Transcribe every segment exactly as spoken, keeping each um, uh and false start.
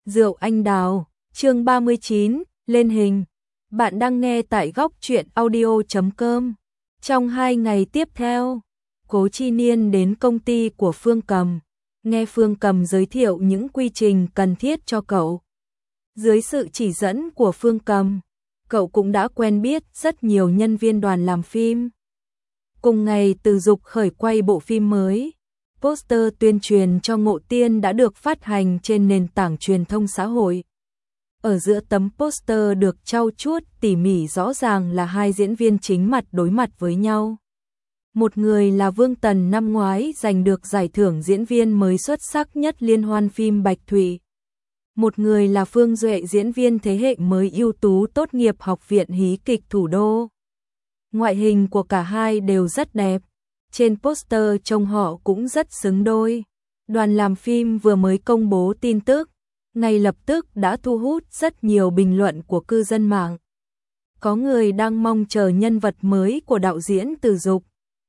Rượu anh đào, chương ba mươi chín, lên hình. Bạn đang nghe tại góc truyện audio chấm com. Trong hai ngày tiếp theo, Cố Chi Niên đến công ty của Phương Cầm, nghe Phương Cầm giới thiệu những quy trình cần thiết cho cậu. Dưới sự chỉ dẫn của Phương Cầm, cậu cũng đã quen biết rất nhiều nhân viên đoàn làm phim. Cùng ngày Từ Dục khởi quay bộ phim mới, poster tuyên truyền cho Ngộ Tiên đã được phát hành trên nền tảng truyền thông xã hội. Ở giữa tấm poster được trau chuốt tỉ mỉ rõ ràng là hai diễn viên chính mặt đối mặt với nhau. Một người là Vương Tần năm ngoái giành được giải thưởng diễn viên mới xuất sắc nhất liên hoan phim Bạch Thủy. Một người là Phương Duệ, diễn viên thế hệ mới ưu tú tốt nghiệp Học viện Hí kịch Thủ đô. Ngoại hình của cả hai đều rất đẹp. Trên poster trông họ cũng rất xứng đôi. Đoàn làm phim vừa mới công bố tin tức, ngay lập tức đã thu hút rất nhiều bình luận của cư dân mạng. Có người đang mong chờ nhân vật mới của đạo diễn Từ Dục.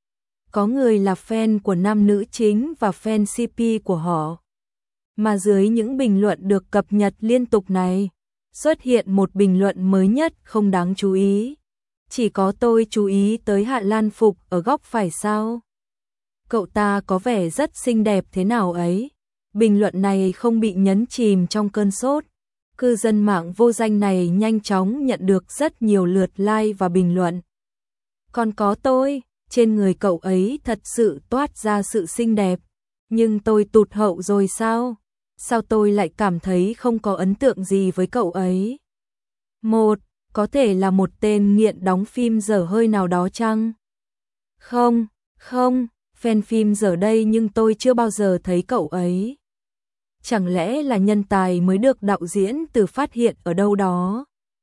Có người là fan của nam nữ chính và fan xê pê của họ. Mà dưới những bình luận được cập nhật liên tục này, xuất hiện một bình luận mới nhất không đáng chú ý. Chỉ có tôi chú ý tới Hạ Lan Phục ở góc phải sao? Cậu ta có vẻ rất xinh đẹp thế nào ấy. Bình luận này không bị nhấn chìm trong cơn sốt. Cư dân mạng vô danh này nhanh chóng nhận được rất nhiều lượt like và bình luận. Còn có tôi, trên người cậu ấy thật sự toát ra sự xinh đẹp. Nhưng tôi tụt hậu rồi sao? Sao tôi lại cảm thấy không có ấn tượng gì với cậu ấy? Một, có thể là một tên nghiện đóng phim dở hơi nào đó chăng? Không, không, fan phim dở đây nhưng tôi chưa bao giờ thấy cậu ấy. Chẳng lẽ là nhân tài mới được đạo diễn Từ phát hiện ở đâu đó?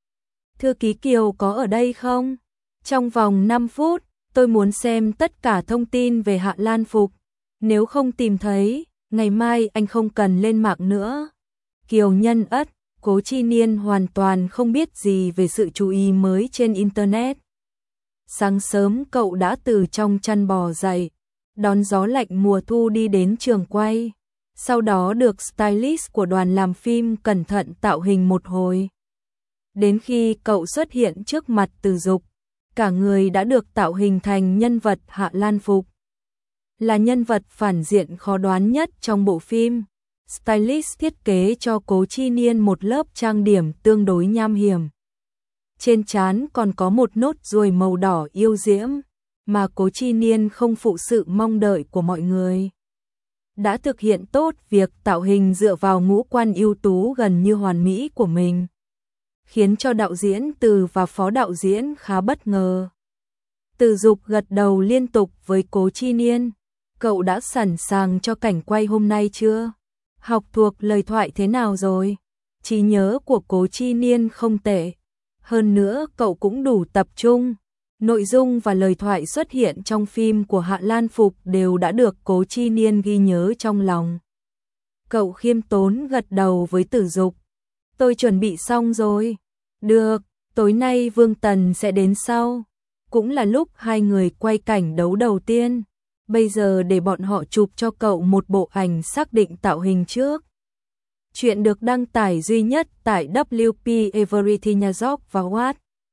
Thư ký Kiều có ở đây không? Trong vòng năm phút, tôi muốn xem tất cả thông tin về Hạ Lan Phục. Nếu không tìm thấy, ngày mai anh không cần lên mạng nữa. Kiều Nhân Ất. Cố Chi Niên hoàn toàn không biết gì về sự chú ý mới trên Internet. Sáng sớm cậu đã từ trong chăn bò dậy, đón gió lạnh mùa thu đi đến trường quay. Sau đó được stylist của đoàn làm phim cẩn thận tạo hình một hồi. Đến khi cậu xuất hiện trước mặt Từ Dục, cả người đã được tạo hình thành nhân vật Hạ Lan Phục. Là nhân vật phản diện khó đoán nhất trong bộ phim. Stylist thiết kế cho Cố Chi Niên một lớp trang điểm tương đối nham hiểm. Trên trán còn có một nốt ruồi màu đỏ yêu diễm, mà Cố Chi Niên không phụ sự mong đợi của mọi người. Đã thực hiện tốt việc tạo hình dựa vào ngũ quan ưu tú gần như hoàn mỹ của mình, khiến cho đạo diễn Từ và phó đạo diễn khá bất ngờ. Từ Dục gật đầu liên tục với Cố Chi Niên. Cậu đã sẵn sàng cho cảnh quay hôm nay chưa? Học thuộc lời thoại thế nào rồi? Trí nhớ của Cố Chi Niên không tệ. Hơn nữa cậu cũng đủ tập trung. Nội dung và lời thoại xuất hiện trong phim của Hạ Lan Phục đều đã được Cố Chi Niên ghi nhớ trong lòng. Cậu khiêm tốn gật đầu với Từ Dục. Tôi chuẩn bị xong rồi. Được, tối nay Vương Tần sẽ đến sau. Cũng là lúc hai người quay cảnh đấu đầu tiên. Bây giờ để bọn họ chụp cho cậu một bộ ảnh xác định tạo hình trước. Chuyện được đăng tải duy nhất tại vê kép Everything Nhạc và What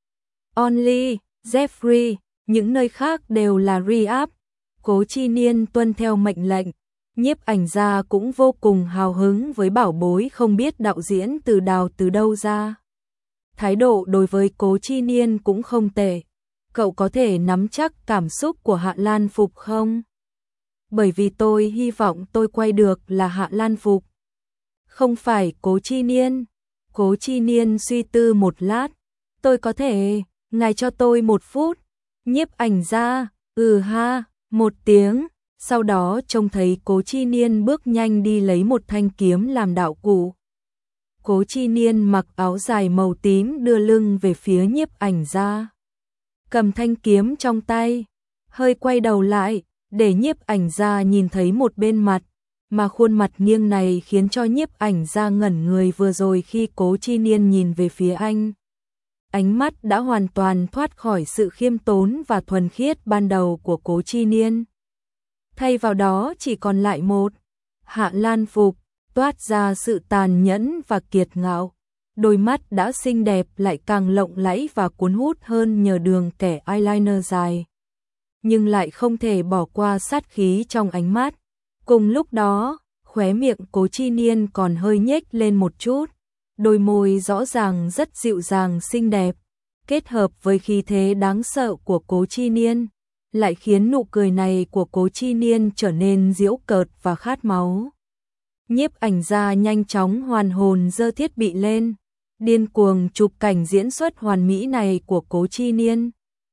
Only, Jeffrey, những nơi khác đều là re-up. Cố Chi Niên tuân theo mệnh lệnh. Nhiếp ảnh gia cũng vô cùng hào hứng với bảo bối không biết đạo diễn Từ đào từ đâu ra. Thái độ đối với Cố Chi Niên cũng không tệ. Cậu có thể nắm chắc cảm xúc của Hạ Lan Phục không? Bởi vì tôi hy vọng tôi quay được là Hạ Lan Phục. Không phải Cố Chi Niên. Cố Chi Niên suy tư một lát. Tôi có thể, ngài cho tôi một phút. Nhiếp ảnh gia, ừ ha, một tiếng. Sau đó trông thấy Cố Chi Niên bước nhanh đi lấy một thanh kiếm làm đạo cụ. Cố Chi Niên mặc áo dài màu tím đưa lưng về phía nhiếp ảnh gia. Cầm thanh kiếm trong tay, hơi quay đầu lại, để nhiếp ảnh gia nhìn thấy một bên mặt, mà khuôn mặt nghiêng này khiến cho nhiếp ảnh gia ngẩn người vừa rồi khi Cố Chi Niên nhìn về phía anh. Ánh mắt đã hoàn toàn thoát khỏi sự khiêm tốn và thuần khiết ban đầu của Cố Chi Niên. Thay vào đó chỉ còn lại một Hạ Lan Phục. toát ra sự tàn nhẫn và kiệt ngạo. Đôi mắt đã xinh đẹp lại càng lộng lẫy và cuốn hút hơn nhờ đường kẻ eyeliner dài. Nhưng lại không thể bỏ qua sát khí trong ánh mắt. Cùng lúc đó, khóe miệng Cố Chi Niên còn hơi nhếch lên một chút. Đôi môi rõ ràng rất dịu dàng xinh đẹp, kết hợp với khí thế đáng sợ của Cố Chi Niên, lại khiến nụ cười này của Cố Chi Niên trở nên giễu cợt và khát máu. Nhiếp ảnh gia nhanh chóng hoàn hồn giơ thiết bị lên, điên cuồng chụp cảnh diễn xuất hoàn mỹ này của Cố Chi Niên.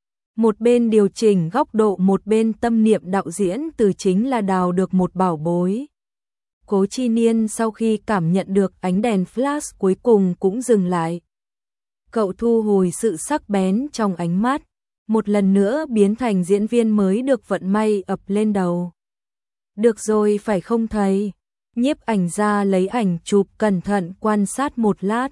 Một bên điều chỉnh góc độ, một bên tâm niệm đạo diễn từ chính là đào được một bảo bối. Cố Chi Niên sau khi cảm nhận được ánh đèn flash cuối cùng cũng dừng lại. Cậu thu hồi sự sắc bén trong ánh mắt, một lần nữa biến thành diễn viên mới được vận may ập lên đầu. Được rồi phải không thầy? Nhiếp ảnh gia lấy ảnh chụp cẩn thận quan sát một lát.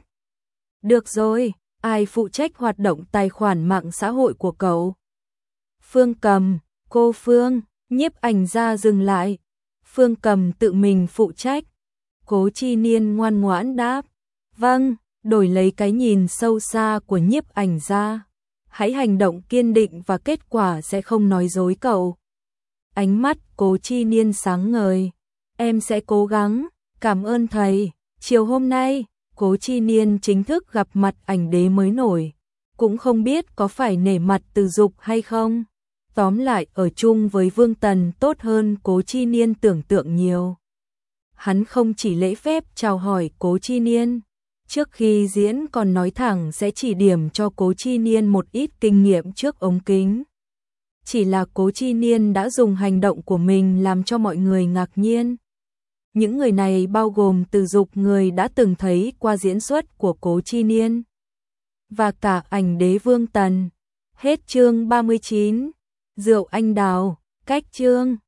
Được rồi, ai phụ trách hoạt động tài khoản mạng xã hội của cậu? Phương Cầm, cô Phương. Nhiếp ảnh gia dừng lại. Phương Cầm tự mình phụ trách. Cố Chi Niên ngoan ngoãn đáp. Vâng, đổi lấy cái nhìn sâu xa của nhiếp ảnh gia. Hãy hành động kiên định và kết quả sẽ không nói dối cậu. Ánh mắt Cố Chi Niên sáng ngời. Em sẽ cố gắng, cảm ơn thầy. Chiều hôm nay, Cố Chi Niên chính thức gặp mặt ảnh đế mới nổi. Cũng không biết có phải nể mặt Từ Dục hay không. Tóm lại ở chung với Vương Tần tốt hơn Cố Chi Niên tưởng tượng nhiều. Hắn không chỉ lễ phép chào hỏi Cố Chi Niên, trước khi diễn còn nói thẳng sẽ chỉ điểm cho Cố Chi Niên một ít kinh nghiệm trước ống kính. Chỉ là Cố Chi Niên đã dùng hành động của mình làm cho mọi người ngạc nhiên. Những người này bao gồm Từ Dục, người đã từng thấy qua diễn xuất của Cố Chi Niên, và cả ảnh đế Vương Tần. Hết chương ba mươi chín. Rượu anh đào, cách chương